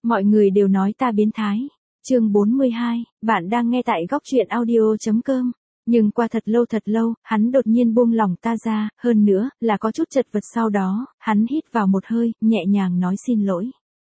Mọi người đều nói ta biến thái. Chương 42, bạn đang nghe tại góc truyện audio.com. Nhưng qua thật lâu, hắn đột nhiên buông lỏng ta ra, hơn nữa, là có chút chật vật sau đó, hắn hít vào một hơi, nhẹ nhàng nói xin lỗi.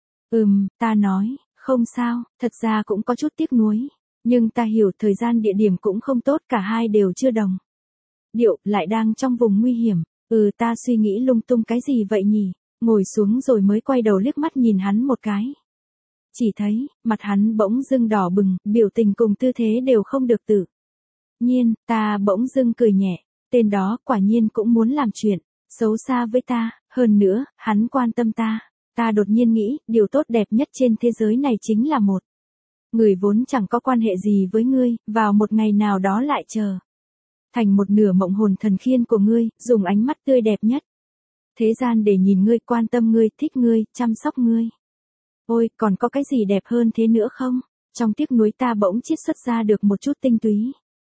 Ta nói, không sao, thật ra cũng có chút tiếc nuối. Nhưng ta hiểu thời gian địa điểm cũng không tốt, cả hai đều chưa đồng điệu, lại đang trong vùng nguy hiểm. Ta suy nghĩ lung tung cái gì vậy nhỉ? Ngồi xuống rồi mới quay đầu liếc mắt nhìn hắn một cái. Chỉ thấy, mặt hắn bỗng dưng đỏ bừng, biểu tình cùng tư thế đều không được tự nhiên, ta bỗng dưng cười nhẹ, tên đó quả nhiên cũng muốn làm chuyện xấu xa với ta, hơn nữa, hắn quan tâm ta. Ta đột nhiên nghĩ, điều tốt đẹp nhất trên thế giới này chính là một người vốn chẳng có quan hệ gì với ngươi, vào một ngày nào đó lại trở thành một nửa mộng hồn thần khiên của ngươi, dùng ánh mắt tươi đẹp nhất thế gian để nhìn ngươi, quan tâm ngươi, thích ngươi, chăm sóc ngươi. Ôi, còn có cái gì đẹp hơn thế nữa không? Trong tiếc nuối ta bỗng chiết xuất ra được một chút tinh túy.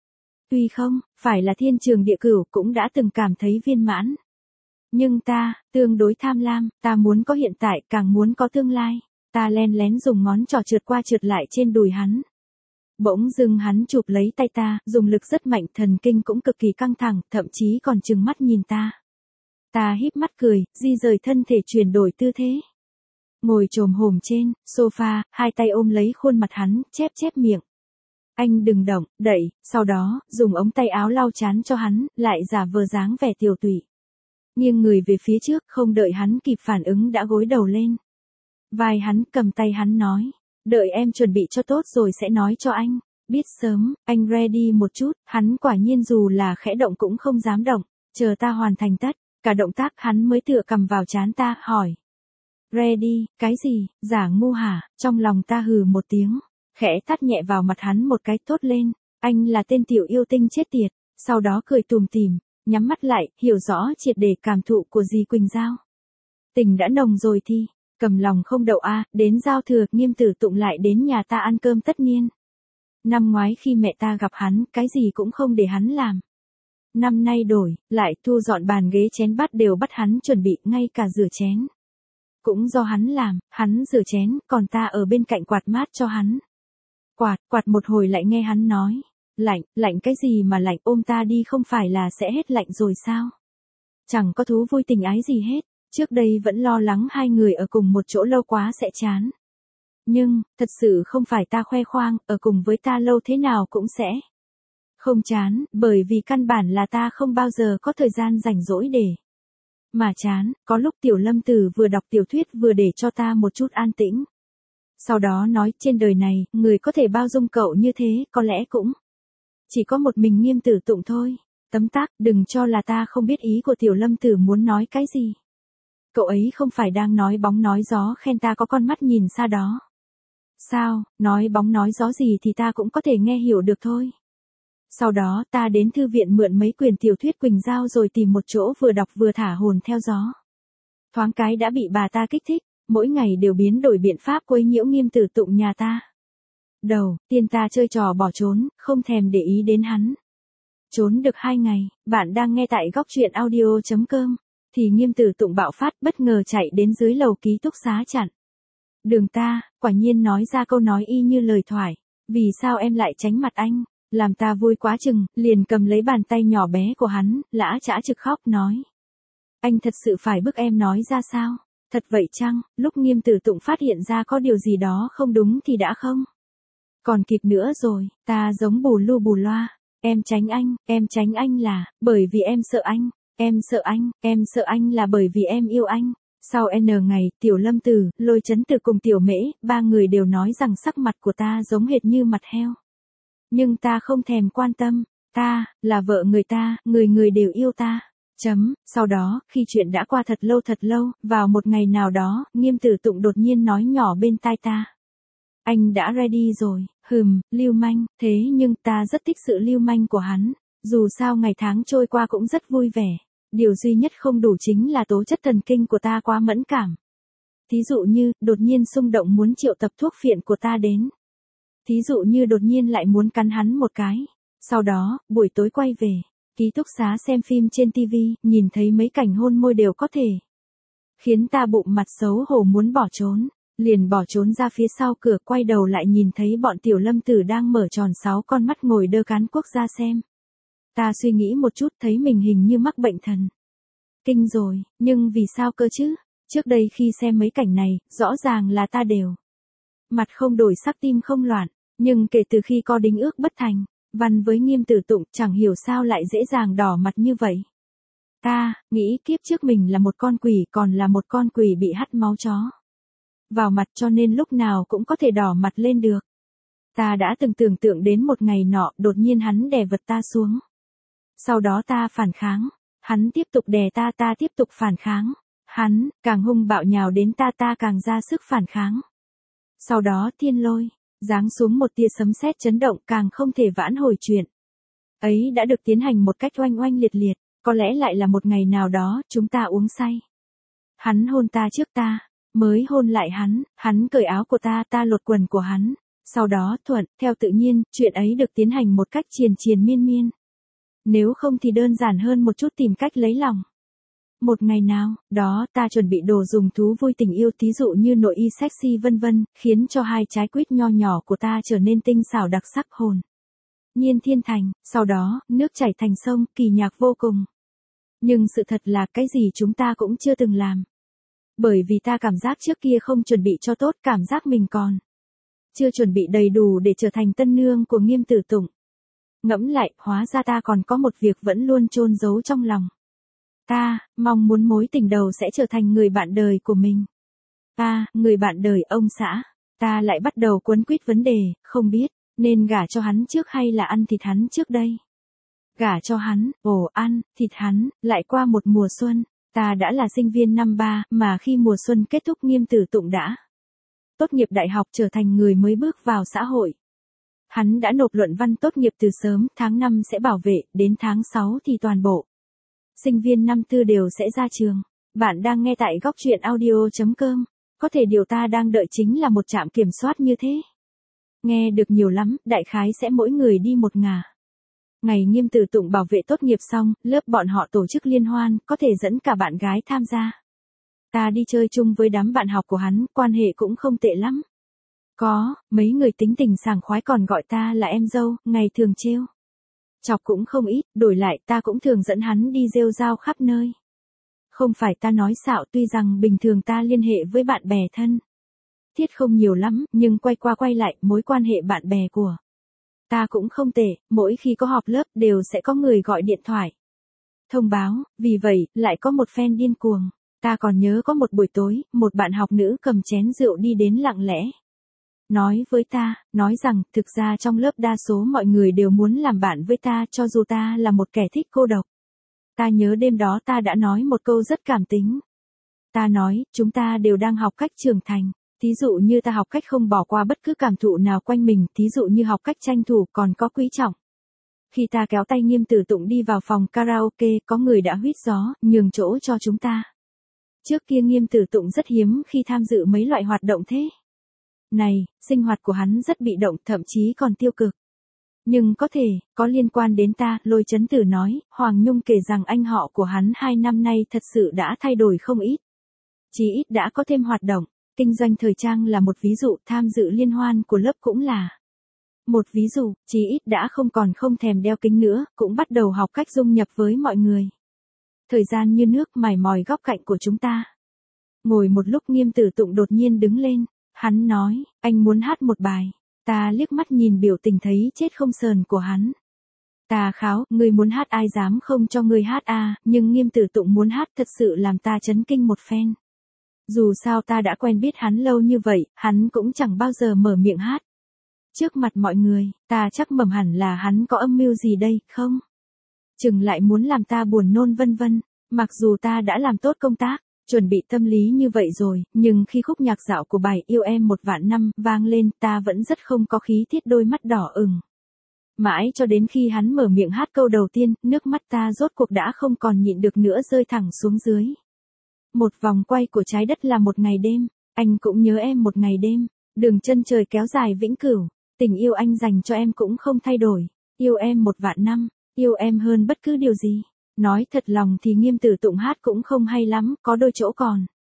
Tuy không, phải là thiên trường địa cửu cũng đã từng cảm thấy viên mãn. Nhưng ta, tương đối tham lam, ta muốn có hiện tại, càng muốn có tương lai. Ta len lén dùng ngón trỏ trượt qua trượt lại trên đùi hắn. Bỗng dưng hắn chụp lấy tay ta, dùng lực rất mạnh, thần kinh cũng cực kỳ căng thẳng, thậm chí còn trừng mắt nhìn ta. Ta híp mắt cười, di rời thân thể chuyển đổi tư thế. Ngồi chồm hổm trên sofa, hai tay ôm lấy khuôn mặt hắn, chép miệng. Anh đừng động, đẩy, sau đó, dùng ống tay áo lau chán cho hắn, lại giả vờ dáng vẻ tiều tụy. Nghiêng người về phía trước, không đợi hắn kịp phản ứng đã gối đầu lên vai hắn, cầm tay hắn nói. Đợi em chuẩn bị cho tốt rồi sẽ nói cho anh. Biết sớm, anh ready một chút, hắn quả nhiên dù là khẽ động cũng không dám động. Chờ ta hoàn thành tất cả động tác, hắn mới tựa cầm vào trán ta, hỏi. Ready, cái gì, giả ngu hả? Trong lòng ta hừ một tiếng, khẽ tát nhẹ vào mặt hắn một cái, tốt lên. Anh là tên tiểu yêu tinh chết tiệt. Sau đó cười tùm tìm, nhắm mắt lại, hiểu rõ triệt để cảm thụ của dì Quỳnh Giao. Tình đã nồng rồi thì, cầm lòng không đậu đến giao thừa, Nghiêm Tử Tụng lại đến nhà ta ăn cơm tất niên. Năm ngoái khi mẹ ta gặp hắn, cái gì cũng không để hắn làm. Năm nay đổi, lại thu dọn bàn ghế chén bát đều bắt hắn chuẩn bị, ngay cả rửa chén cũng do hắn làm, hắn rửa chén, còn ta ở bên cạnh quạt mát cho hắn. Quạt một hồi lại nghe hắn nói, lạnh cái gì mà lạnh, ôm ta đi không phải là sẽ hết lạnh rồi sao? Chẳng có thú vui tình ái gì hết, trước đây vẫn lo lắng hai người ở cùng một chỗ lâu quá sẽ chán. Nhưng, thật sự không phải ta khoe khoang, ở cùng với ta lâu thế nào cũng sẽ không chán, bởi vì căn bản là ta không bao giờ có thời gian rảnh rỗi để mà chán. Có lúc Tiểu Lâm Tử vừa đọc tiểu thuyết vừa để cho ta một chút an tĩnh. Sau đó nói, trên đời này, người có thể bao dung cậu như thế, có lẽ cũng chỉ có một mình Nghiêm Tử Tụng thôi. Tấm tắc, đừng cho là ta không biết ý của Tiểu Lâm Tử muốn nói cái gì. Cậu ấy không phải đang nói bóng nói gió khen ta có con mắt nhìn xa đó. Sao, nói bóng nói gió gì thì ta cũng có thể nghe hiểu được thôi. Sau đó ta đến thư viện mượn mấy quyển tiểu thuyết Quỳnh Giao rồi tìm một chỗ vừa đọc vừa thả hồn theo gió. Thoáng cái đã bị bà ta kích thích, mỗi ngày đều biến đổi biện pháp quấy nhiễu Nghiêm Tử Tụng nhà ta. Đầu tiên ta chơi trò bỏ trốn, không thèm để ý đến hắn. Trốn được 2 ngày, bạn đang nghe tại góc truyện audio.com. Thì Nghiêm Tử Tụng bạo phát, bất ngờ chạy đến dưới lầu ký túc xá chặn đường ta, quả nhiên nói ra câu nói y như lời thoại. Vì sao em lại tránh mặt anh? Làm ta vui quá chừng, liền cầm lấy bàn tay nhỏ bé của hắn, lã chã trực khóc nói. Anh thật sự phải bức em nói ra sao? Thật vậy chăng? Lúc Nghiêm Tử Tụng phát hiện ra có điều gì đó không đúng thì đã không còn kịp nữa rồi, ta giống bù lu bù loa. Em tránh anh là, bởi vì em sợ anh. Em sợ anh là bởi vì em yêu anh. Sau N ngày, Tiểu Lâm Tử, Lôi Chấn Tử cùng Tiểu Mễ, 3 người đều nói rằng sắc mặt của ta giống hệt như mặt heo. Nhưng ta không thèm quan tâm, ta, là vợ người ta, người đều yêu ta. Sau đó, khi chuyện đã qua thật lâu, vào một ngày nào đó, Nghiêm Tử Tụng đột nhiên nói nhỏ bên tai ta. Anh đã ready rồi, lưu manh, thế nhưng ta rất thích sự lưu manh của hắn. Dù sao ngày tháng trôi qua cũng rất vui vẻ. Điều duy nhất không đủ chính là tố chất thần kinh của ta quá mẫn cảm. Thí dụ như, đột nhiên xung động muốn triệu tập thuốc phiện của ta đến. Thí dụ như đột nhiên lại muốn cắn hắn một cái. Sau đó, buổi tối quay về ký túc xá xem phim trên TV, nhìn thấy mấy cảnh hôn môi đều có thể khiến ta bụng mặt xấu hổ muốn bỏ trốn. liền bỏ trốn ra phía sau cửa, quay đầu lại nhìn thấy bọn Tiểu Lâm Tử đang mở tròn 6 con mắt ngồi đơ cán quốc gia xem. Ta suy nghĩ một chút thấy mình hình như mắc bệnh thần kinh rồi, nhưng vì sao cơ chứ? Trước đây khi xem mấy cảnh này, rõ ràng là ta đều mặt không đổi sắc tim không loạn, nhưng kể từ khi có đính ước bất thành, văn với Nghiêm Tử Tụng chẳng hiểu sao lại dễ dàng đỏ mặt như vậy. Ta nghĩ kiếp trước mình là một con quỷ, còn là một con quỷ bị hắt máu chó vào mặt, cho nên lúc nào cũng có thể đỏ mặt lên được. Ta đã từng tưởng tượng đến một ngày nọ đột nhiên hắn đè vật ta xuống. Sau đó ta phản kháng, hắn tiếp tục đè ta, ta tiếp tục phản kháng. Hắn càng hung bạo nhào đến ta, ta càng ra sức phản kháng. Sau đó thiên lôi giáng xuống, một tia sấm sét chấn động, càng không thể vãn hồi chuyện ấy đã được tiến hành một cách oanh oanh liệt liệt. Có lẽ lại là một ngày nào đó chúng ta uống say. Hắn hôn ta trước, ta mới hôn lại hắn, hắn cởi áo của ta, ta lột quần của hắn. Sau đó thuận theo tự nhiên, chuyện ấy được tiến hành một cách triền triền miên miên. Nếu không thì đơn giản hơn một chút, tìm cách lấy lòng. Một ngày nào đó ta chuẩn bị đồ dùng thú vui tình yêu, thí dụ như nội y sexy vân vân, khiến cho hai trái quýt nho nhỏ của ta trở nên tinh xảo đặc sắc, hồn nhiên thiên thành. Sau đó nước chảy thành sông, kỳ nhạc vô cùng. Nhưng sự thật là cái gì chúng ta cũng chưa từng làm. Bởi vì ta cảm giác trước kia không chuẩn bị cho tốt, cảm giác mình còn chưa chuẩn bị đầy đủ để trở thành tân nương của Nghiêm Tử Tụng. Ngẫm lại, hóa ra ta còn có một việc vẫn luôn chôn giấu trong lòng. Ta mong muốn mối tình đầu sẽ trở thành người bạn đời của mình. Người bạn đời ông xã. Ta lại bắt đầu quấn quýt vấn đề, không biết nên gả cho hắn trước hay là ăn thịt hắn trước đây. Gả cho hắn, ăn thịt hắn, lại qua một mùa xuân. Ta đã là sinh viên năm 3, mà khi mùa xuân kết thúc Nghiêm Tử Tụng đã tốt nghiệp đại học, trở thành người mới bước vào xã hội. Hắn đã nộp luận văn tốt nghiệp từ sớm, tháng 5 sẽ bảo vệ, đến tháng 6 thì toàn bộ sinh viên năm 4 đều sẽ ra trường. Bạn đang nghe tại góc truyện audio.com. Có thể điều ta đang đợi chính là một trạm kiểm soát như thế. Nghe được nhiều lắm, đại khái sẽ mỗi người đi một ngả. Ngày Nghiêm Tử Tụng bảo vệ tốt nghiệp xong, lớp bọn họ tổ chức liên hoan, có thể dẫn cả bạn gái tham gia. Ta đi chơi chung với đám bạn học của hắn, quan hệ cũng không tệ lắm. Có mấy người tính tình sảng khoái, còn gọi ta là em dâu, ngày thường trêu chọc cũng không ít, đổi lại ta cũng thường dẫn hắn đi rêu rao khắp nơi. Không phải ta nói xạo, tuy rằng bình thường ta liên hệ với bạn bè thân thiết không nhiều lắm, nhưng quay qua quay lại, mối quan hệ bạn bè của ta cũng không tệ, mỗi khi có họp lớp đều sẽ có người gọi điện thoại thông báo, vì vậy, lại có một fan điên cuồng. Ta còn nhớ có một buổi tối, một bạn học nữ cầm chén rượu đi đến lặng lẽ. Nói với ta, nói rằng, thực ra trong lớp đa số mọi người đều muốn làm bạn với ta, cho dù ta là một kẻ thích cô độc. Ta nhớ đêm đó ta đã nói một câu rất cảm tính. Ta nói, chúng ta đều đang học cách trưởng thành. Thí dụ như ta học cách không bỏ qua bất cứ cảm thụ nào quanh mình, thí dụ như học cách tranh thủ, còn có quý trọng. Khi ta kéo tay Nghiêm Tử Tụng đi vào phòng karaoke, có người đã huýt gió, nhường chỗ cho chúng ta. Trước kia Nghiêm Tử Tụng rất hiếm khi tham dự mấy loại hoạt động thế này, sinh hoạt của hắn rất bị động, thậm chí còn tiêu cực. Nhưng có thể, có liên quan đến ta, Lôi Chấn Tử nói, Hoàng Nhung kể rằng anh họ của hắn 2 năm nay thật sự đã thay đổi không ít. Chí ít đã có thêm hoạt động, kinh doanh thời trang là một ví dụ, tham dự liên hoan của lớp cũng là một ví dụ, chí ít đã không thèm đeo kính nữa, cũng bắt đầu học cách dung nhập với mọi người. Thời gian như nước mài mòn góc cạnh của chúng ta. Ngồi một lúc Nghiêm Tử Tụng đột nhiên đứng lên, hắn nói, anh muốn hát một bài. Ta liếc mắt nhìn biểu tình thấy chết không sờn của hắn. Ta kháo, ngươi muốn hát ai dám không cho ngươi hát nhưng Nghiêm Tử Tụng muốn hát thật sự làm ta chấn kinh một phen. Dù sao ta đã quen biết hắn lâu như vậy, hắn cũng chẳng bao giờ mở miệng hát. Trước mặt mọi người, ta chắc mầm hẳn là hắn có âm mưu gì đây, không? Chừng lại muốn làm ta buồn nôn vân vân, mặc dù ta đã làm tốt công tác, chuẩn bị tâm lý như vậy rồi, nhưng khi khúc nhạc dạo của bài Yêu Em 1.000.000 vang lên, ta vẫn rất không có khí tiết, đôi mắt đỏ ửng. Mãi cho đến khi hắn mở miệng hát câu đầu tiên, nước mắt ta rốt cuộc đã không còn nhịn được nữa, rơi thẳng xuống dưới. Một vòng quay của trái đất là một ngày đêm, anh cũng nhớ em một ngày đêm, đường chân trời kéo dài vĩnh cửu, tình yêu anh dành cho em cũng không thay đổi, yêu em 1.000.000, yêu em hơn bất cứ điều gì. Nói thật lòng thì Nghiêm Tử Tụng hát cũng không hay lắm, có đôi chỗ còn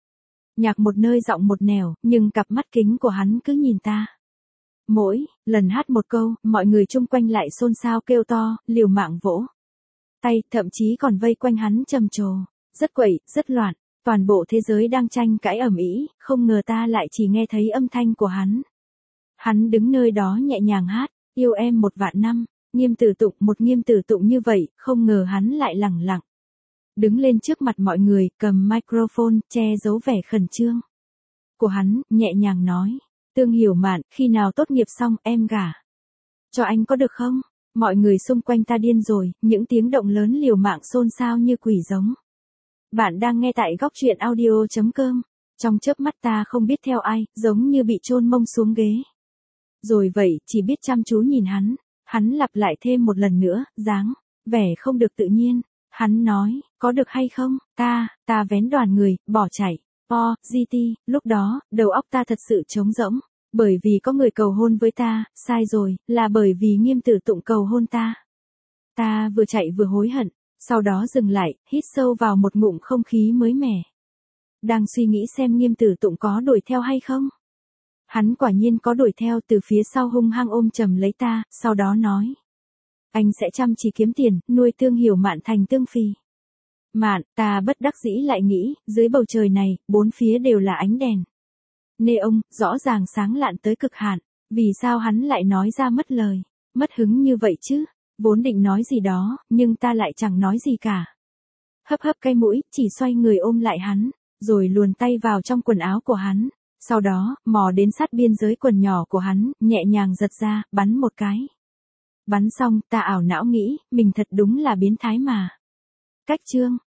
Nhạc một nơi giọng một nẻo, nhưng cặp mắt kính của hắn cứ nhìn ta. Mỗi lần hát một câu, mọi người chung quanh lại xôn xao kêu to, liều mạng vỗ tay, thậm chí còn vây quanh hắn trầm trồ. Rất quậy, rất loạn, toàn bộ thế giới đang tranh cãi ầm ĩ, không ngờ ta lại chỉ nghe thấy âm thanh của hắn. Hắn đứng nơi đó nhẹ nhàng hát, yêu em 1.000.000 năm, Nghiêm Tử Tụng, một Nghiêm Tử Tụng như vậy, không ngờ hắn lại lẳng lặng đứng lên trước mặt mọi người, cầm microphone, che giấu vẻ khẩn trương của hắn, nhẹ nhàng nói, Tương Hiểu Mạn, khi nào tốt nghiệp xong, em gả cho anh có được không? Mọi người xung quanh ta điên rồi, những tiếng động lớn liều mạng xôn xao như quỷ giống. Bạn đang nghe tại góc truyện audio.com. Trong chớp mắt ta không biết theo ai, giống như bị chôn mông xuống ghế. Rồi vậy, chỉ biết chăm chú nhìn hắn. Hắn lặp lại thêm một lần nữa, dáng vẻ không được tự nhiên. Hắn nói, có được hay không? Ta vén đoàn người, bỏ chạy. GT, lúc đó, đầu óc ta thật sự trống rỗng. Bởi vì có người cầu hôn với ta, sai rồi, là bởi vì Nghiêm Tử Tụng cầu hôn ta. Ta vừa chạy vừa hối hận, sau đó dừng lại, hít sâu vào một ngụm không khí mới mẻ. Đang suy nghĩ xem Nghiêm Tử Tụng có đuổi theo hay không? Hắn quả nhiên có đuổi theo, từ phía sau hung hăng ôm chầm lấy ta, sau đó nói. Anh sẽ chăm chỉ kiếm tiền, nuôi Tương Hiểu Mạn thành Tương Phi. Mạn, ta bất đắc dĩ lại nghĩ, dưới bầu trời này, bốn phía đều là ánh đèn neon, rõ ràng sáng lạn tới cực hạn. Vì sao hắn lại nói ra mất lời, mất hứng như vậy chứ? Vốn định nói gì đó, nhưng ta lại chẳng nói gì cả. Hấp hấp cái mũi, chỉ xoay người ôm lại hắn, rồi luồn tay vào trong quần áo của hắn. Sau đó, mò đến sát biên giới quần nhỏ của hắn, nhẹ nhàng giật ra, bắn một cái. Bắn xong, ta ảo não nghĩ, mình thật đúng là biến thái mà. Cách chương